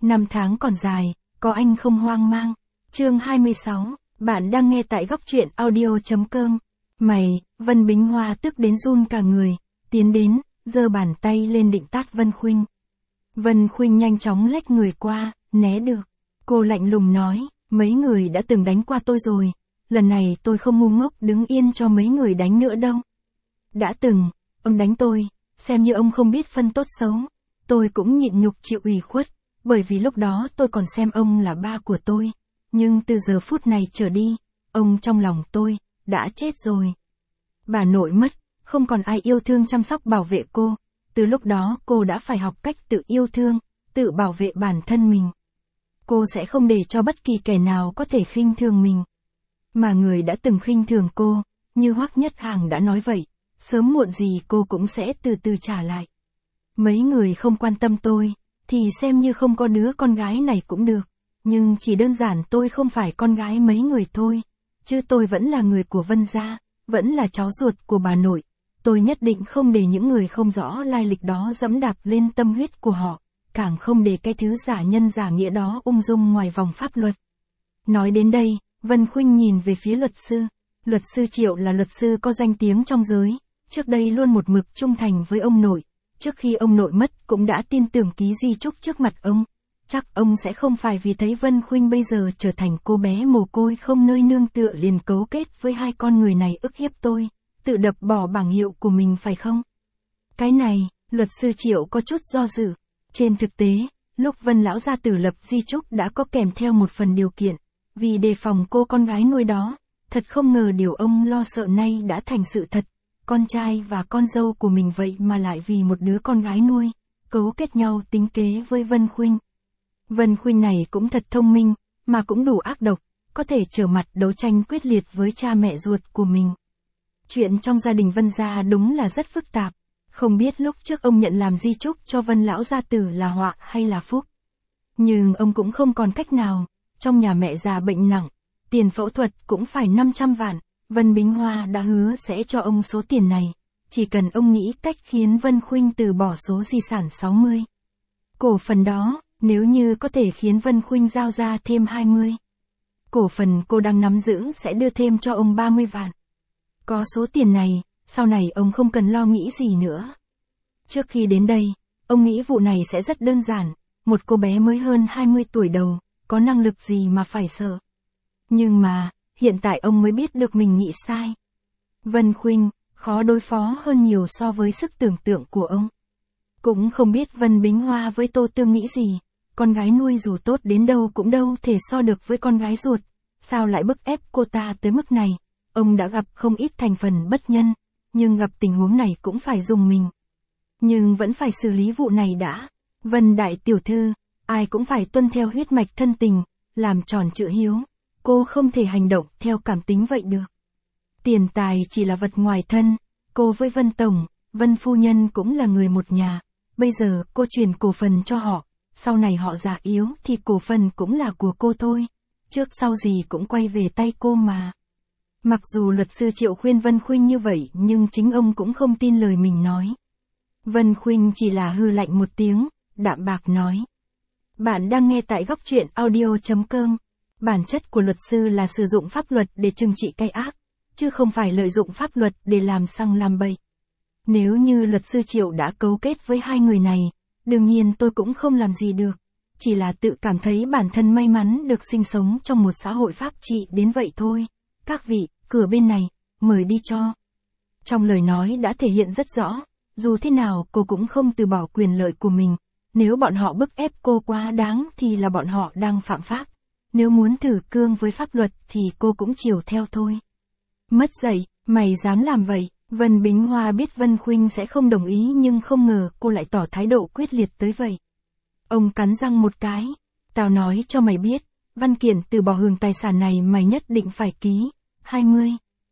Năm tháng còn dài, có anh không hoang mang. Chương 26, bạn đang nghe tại góc truyện audio.com. Mày, Vân Bính Hoa tức đến run cả người, tiến đến, giơ bàn tay lên định tát Vân Khuynh. Vân Khuynh nhanh chóng lách người qua, né được. Cô lạnh lùng nói, mấy người đã từng đánh qua tôi rồi, lần này tôi không ngu ngốc đứng yên cho mấy người đánh nữa đâu. Đã từng, ông đánh tôi, xem như ông không biết phân tốt xấu. Tôi cũng nhịn nhục chịu ủy khuất, bởi vì lúc đó tôi còn xem ông là ba của tôi. Nhưng từ giờ phút này trở đi, ông trong lòng tôi, đã chết rồi. Bà nội mất, không còn ai yêu thương chăm sóc bảo vệ cô. Từ lúc đó cô đã phải học cách tự yêu thương, tự bảo vệ bản thân mình. Cô sẽ không để cho bất kỳ kẻ nào có thể khinh thường mình. Mà người đã từng khinh thường cô, như Hoắc Nhất Hàng đã nói vậy, sớm muộn gì cô cũng sẽ từ từ trả lại. Mấy người không quan tâm tôi, thì xem như không có đứa con gái này cũng được. Nhưng chỉ đơn giản tôi không phải con gái mấy người thôi, chứ tôi vẫn là người của Vân gia, vẫn là cháu ruột của bà nội. Tôi nhất định không để những người không rõ lai lịch đó dẫm đạp lên tâm huyết của họ, càng không để cái thứ giả nhân giả nghĩa đó ung dung ngoài vòng pháp luật. Nói đến đây, Vân Khuynh nhìn về phía luật sư. Luật sư Triệu là luật sư có danh tiếng trong giới, trước đây luôn một mực trung thành với ông nội. Trước khi ông nội mất cũng đã tin tưởng ký di chúc trước mặt ông. Chắc ông sẽ không phải vì thấy Vân Khuynh bây giờ trở thành cô bé mồ côi không nơi nương tựa liền cấu kết với hai con người này ức hiếp tôi, tự đập bỏ bảng hiệu của mình phải không? Cái này, luật sư Triệu có chút do dự. Trên thực tế, lúc Vân lão gia tử lập di chúc đã có kèm theo một phần điều kiện, vì đề phòng cô con gái nuôi đó. Thật không ngờ điều ông lo sợ nay đã thành sự thật. Con trai và con dâu của mình vậy mà lại vì một đứa con gái nuôi, cấu kết nhau tính kế với Vân Khuynh. Vân Khuynh này cũng thật thông minh, mà cũng đủ ác độc, có thể trở mặt đấu tranh quyết liệt với cha mẹ ruột của mình. Chuyện trong gia đình Vân gia đúng là rất phức tạp, không biết lúc trước ông nhận làm di chúc cho Vân lão gia tử là họa hay là phúc. Nhưng ông cũng không còn cách nào, trong nhà mẹ già bệnh nặng, tiền phẫu thuật cũng phải 500 vạn. Vân Bính Hoa đã hứa sẽ cho ông số tiền này, chỉ cần ông nghĩ cách khiến Vân Khuynh từ bỏ số di sản 60 cổ phần đó, nếu như có thể khiến Vân Khuynh giao ra thêm 20 cổ phần cô đang nắm giữ sẽ đưa thêm cho ông 30 vạn. Có số tiền này, sau này ông không cần lo nghĩ gì nữa. Trước khi đến đây, ông nghĩ vụ này sẽ rất đơn giản, một cô bé mới hơn 20 tuổi đầu, có năng lực gì mà phải sợ. Nhưng mà, hiện tại ông mới biết được mình nghĩ sai. Vân Khuynh, khó đối phó hơn nhiều so với sức tưởng tượng của ông. Cũng không biết Vân Bính Hoa với Tô Tương nghĩ gì, con gái nuôi dù tốt đến đâu cũng đâu thể so được với con gái ruột, sao lại bức ép cô ta tới mức này. Ông đã gặp không ít thành phần bất nhân, nhưng gặp tình huống này cũng phải dùng mình. Nhưng vẫn phải xử lý vụ này đã. Vân đại tiểu thư, ai cũng phải tuân theo huyết mạch thân tình, làm tròn chữ hiếu. Cô không thể hành động theo cảm tính vậy được. Tiền tài chỉ là vật ngoài thân, cô với Vân Tổng, Vân Phu Nhân cũng là người một nhà. Bây giờ cô truyền cổ phần cho họ, sau này họ già yếu thì cổ phần cũng là của cô thôi. Trước sau gì cũng quay về tay cô mà. Mặc dù luật sư Triệu khuyên Vân Khuynh như vậy nhưng chính ông cũng không tin lời mình nói. Vân Khuynh chỉ là hừ lạnh một tiếng, đạm bạc nói. Bạn đang nghe tại góc truyện audio.com. Bản chất của luật sư là sử dụng pháp luật để trừng trị cái ác, chứ không phải lợi dụng pháp luật để làm xăng làm bậy. Nếu như luật sư Triệu đã cấu kết với hai người này, đương nhiên tôi cũng không làm gì được. Chỉ là tự cảm thấy bản thân may mắn được sinh sống trong một xã hội pháp trị đến vậy thôi. Các vị, cửa bên này, mời đi cho. Trong lời nói đã thể hiện rất rõ, dù thế nào cô cũng không từ bỏ quyền lợi của mình. Nếu bọn họ bức ép cô quá đáng thì là bọn họ đang phạm pháp. Nếu muốn thử cương với pháp luật thì cô cũng chiều theo thôi. Mất dạy, mày dám làm vậy. Vân Bính Hoa biết Vân Khuynh sẽ không đồng ý nhưng không ngờ cô lại tỏ thái độ quyết liệt tới vậy. Ông cắn răng một cái. Tao nói cho mày biết, văn kiện từ bỏ hưởng tài sản này mày nhất định phải ký. 20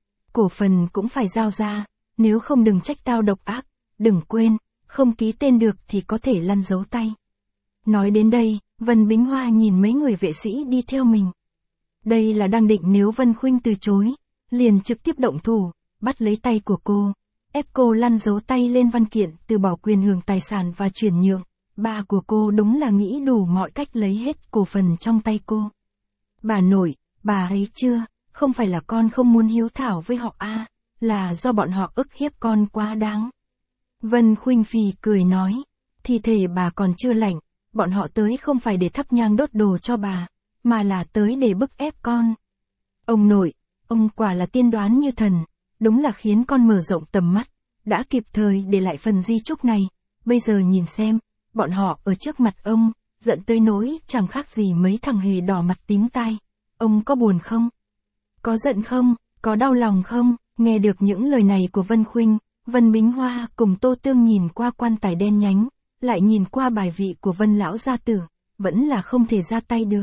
cổ phần cũng phải giao ra, nếu không đừng trách tao độc ác. Đừng quên, không ký tên được thì có thể lăn dấu tay. Nói đến đây, Vân Bính Hoa nhìn mấy người vệ sĩ đi theo mình. Đây là đang định nếu Vân Khuynh từ chối, liền trực tiếp động thủ, bắt lấy tay của cô, ép cô lăn dấu tay lên văn kiện từ bỏ quyền hưởng tài sản và chuyển nhượng. ba của cô đúng là nghĩ đủ mọi cách lấy hết cổ phần trong tay cô. Bà nội, bà ấy chưa, không phải là con không muốn hiếu thảo với họ à, là do bọn họ ức hiếp con quá đáng. Vân Khuynh phì cười nói, thi thể bà còn chưa lạnh, bọn họ tới không phải để thắp nhang đốt đồ cho bà, mà là tới để bức ép con. Ông nội, ông quả là tiên đoán như thần, đúng là khiến con mở rộng tầm mắt, đã kịp thời để lại phần di chúc này, bây giờ nhìn xem, bọn họ ở trước mặt ông, giận tới nỗi chẳng khác gì mấy thằng hề đỏ mặt tím tai. Ông có buồn không? Có giận không? Có đau lòng không? Nghe được những lời này của Vân Khuynh, Vân Bính Hoa cùng Tô Tương nhìn qua quan tài đen nhánh, lại nhìn qua bài vị của Vân lão gia tử, vẫn là không thể ra tay được.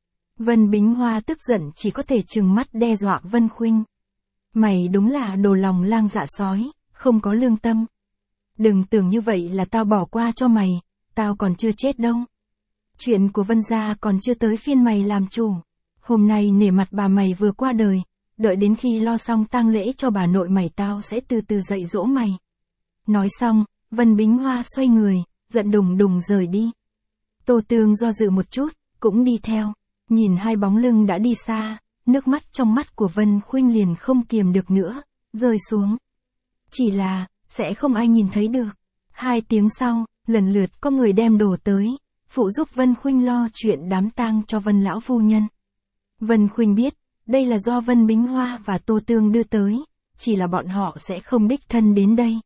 Vân Bính Hoa tức giận chỉ có thể trừng mắt đe dọa Vân Khuynh. Mày đúng là đồ lòng lang dạ sói, không có lương tâm. Đừng tưởng như vậy là tao bỏ qua cho mày, tao còn chưa chết đâu. Chuyện của Vân gia còn chưa tới phiên mày làm chủ. Hôm nay nể mặt bà mày vừa qua đời, đợi đến khi lo xong tang lễ cho bà nội mày tao sẽ từ từ dạy dỗ mày. Nói xong, Vân Bính Hoa xoay người, giận đùng đùng rời đi. Tô Tương do dự một chút, cũng đi theo, nhìn hai bóng lưng đã đi xa, nước mắt trong mắt của Vân Khuynh liền không kiềm được nữa, rơi xuống. Chỉ là, sẽ không ai nhìn thấy được. 2 tiếng sau, lần lượt có người đem đồ tới, phụ giúp Vân Khuynh lo chuyện đám tang cho Vân lão phu nhân. Vân Khuynh biết, đây là do Vân Bính Hoa và Tô Tương đưa tới, chỉ là bọn họ sẽ không đích thân đến đây.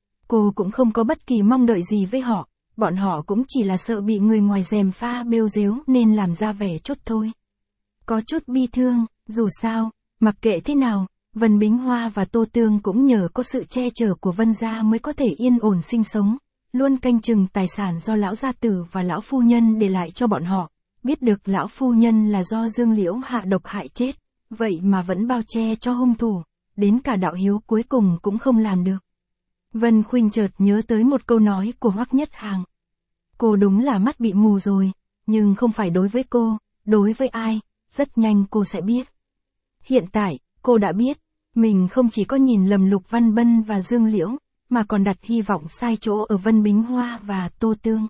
Cô cũng không có bất kỳ mong đợi gì với họ, bọn họ cũng chỉ là sợ bị người ngoài gièm pha bêu dếu nên làm ra vẻ chút thôi. Có chút bi thương, dù sao, mặc kệ thế nào, Vân Bính Hoa và Tô Tương cũng nhờ có sự che chở của Vân gia mới có thể yên ổn sinh sống, luôn canh chừng tài sản do lão gia tử và lão phu nhân để lại cho bọn họ. Biết được lão phu nhân là do Dương Liễu hạ độc hại chết, vậy mà vẫn bao che cho hung thủ, đến cả đạo hiếu cuối cùng cũng không làm được. Vân Khuynh chợt nhớ tới một câu nói của Hoắc Nhất Hàng. Cô đúng là mắt bị mù rồi, nhưng không phải đối với cô, đối với ai, rất nhanh cô sẽ biết. Hiện tại, cô đã biết, mình không chỉ có nhìn lầm Lục Văn Bân và Dương Liễu, mà còn đặt hy vọng sai chỗ ở Vân Bính Hoa và Tô Tương.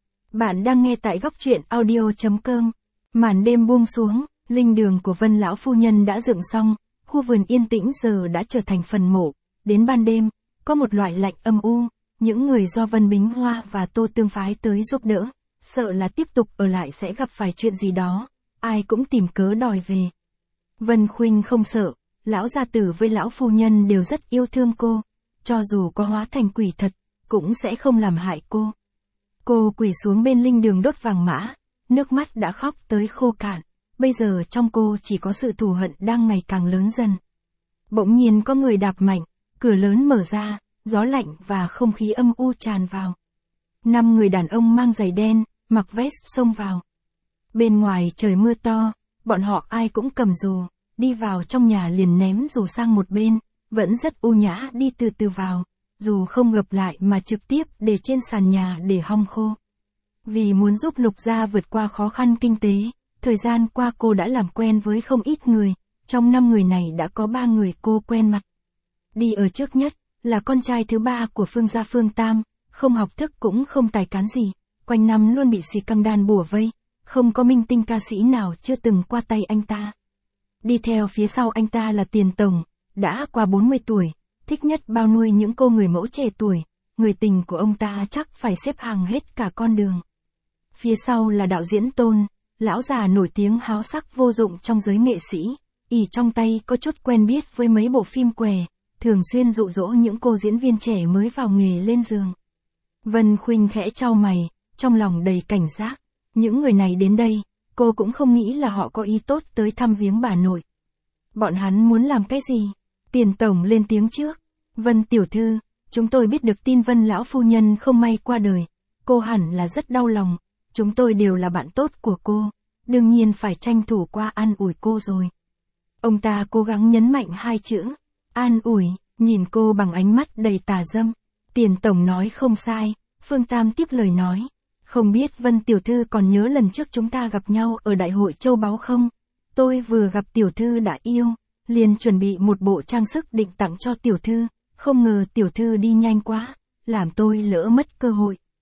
Bạn đang nghe tại góc truyện audio.com. Màn đêm buông xuống, linh đường của Vân lão phu nhân đã dựng xong, khu vườn yên tĩnh giờ đã trở thành phần mộ. Đến ban đêm, có một loại lạnh âm u, những người do Vân Bính Hoa và Tô Tương phái tới giúp đỡ, sợ là tiếp tục ở lại sẽ gặp phải chuyện gì đó, ai cũng tìm cớ đòi về. Vân Khuynh không sợ, lão gia tử với lão phu nhân đều rất yêu thương cô, cho dù có hóa thành quỷ thật, cũng sẽ không làm hại cô. Cô quỳ xuống bên linh đường đốt vàng mã, nước mắt đã khóc tới khô cạn, bây giờ trong cô chỉ có sự thù hận đang ngày càng lớn dần. Bỗng nhiên có người đạp mạnh, cửa lớn mở ra, gió lạnh và không khí âm u tràn vào. 5 người đàn ông mang giày đen, mặc vest xông vào. Bên ngoài trời mưa to, bọn họ ai cũng cầm dù, đi vào trong nhà liền ném dù sang một bên, vẫn rất ưu nhã đi từ từ vào, dù không gập lại mà trực tiếp để trên sàn nhà để hong khô. Vì muốn giúp Lục gia vượt qua khó khăn kinh tế, thời gian qua cô đã làm quen với không ít người, trong 5 người này đã có 3 người cô quen mặt. Đi ở trước nhất, là con trai thứ 3 của Phương gia Phương Tam, không học thức cũng không tài cán gì, quanh năm luôn bị xì căng đan bủa vây, không có minh tinh ca sĩ nào chưa từng qua tay anh ta. Đi theo phía sau anh ta là Tiền Tổng, đã qua 40 tuổi, thích nhất bao nuôi những cô người mẫu trẻ tuổi, người tình của ông ta chắc phải xếp hàng hết cả con đường. Phía sau là đạo diễn Tôn, lão già nổi tiếng háo sắc vô dụng trong giới nghệ sĩ, ỷ trong tay có chút quen biết với mấy bộ phim què, thường xuyên dụ dỗ những cô diễn viên trẻ mới vào nghề lên giường. Vân Khuynh khẽ chau mày, trong lòng đầy cảnh giác. Những người này đến đây, cô cũng không nghĩ là họ có ý tốt tới thăm viếng bà nội. Bọn hắn muốn làm cái gì? Tiền Tổng lên tiếng trước. Vân tiểu thư, chúng tôi biết được tin Vân lão phu nhân không may qua đời. Cô hẳn là rất đau lòng. Chúng tôi đều là bạn tốt của cô. Đương nhiên phải tranh thủ qua an ủi cô rồi. Ông ta cố gắng nhấn mạnh 2 chữ. An ủi, nhìn cô bằng ánh mắt đầy tà dâm. Tiền Tổng nói không sai. Phương Tam tiếp lời nói. Không biết Vân tiểu thư còn nhớ lần trước chúng ta gặp nhau ở đại hội châu báu không? Tôi vừa gặp tiểu thư đã yêu, liền chuẩn bị một bộ trang sức định tặng cho tiểu thư, không ngờ tiểu thư đi nhanh quá, làm tôi lỡ mất cơ hội.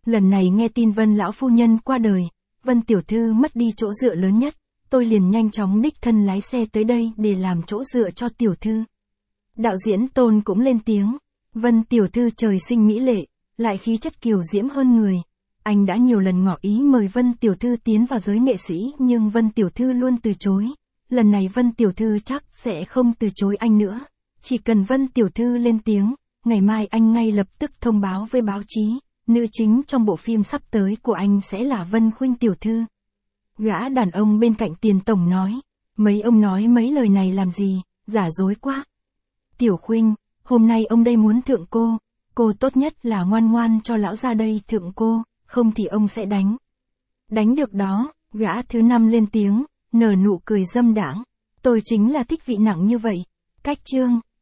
Lần này nghe tin Vân lão phu nhân qua đời, Vân tiểu thư mất đi chỗ dựa lớn nhất, tôi liền nhanh chóng đích thân lái xe tới đây để làm chỗ dựa cho tiểu thư. Đạo diễn Tôn cũng lên tiếng, Vân tiểu thư trời sinh mỹ lệ, lại khí chất kiều diễm hơn người. Anh đã nhiều lần ngỏ ý mời Vân tiểu thư tiến vào giới nghệ sĩ nhưng Vân tiểu thư luôn từ chối. Lần này Vân tiểu thư chắc sẽ không từ chối anh nữa. Chỉ cần Vân tiểu thư lên tiếng, ngày mai anh ngay lập tức thông báo với báo chí, nữ chính trong bộ phim sắp tới của anh sẽ là Vân Khuynh tiểu thư. Gã đàn ông bên cạnh Tiền tổng nói, mấy ông nói mấy lời này làm gì, giả dối quá. Tiểu Khuynh, hôm nay ông đây muốn thượng cô tốt nhất là ngoan ngoan cho lão ra đây thượng cô, không thì ông sẽ đánh. Đánh được đó, gã thứ 5 lên tiếng, nở nụ cười dâm đãng, tôi chính là thích vị nặng như vậy. Cách chương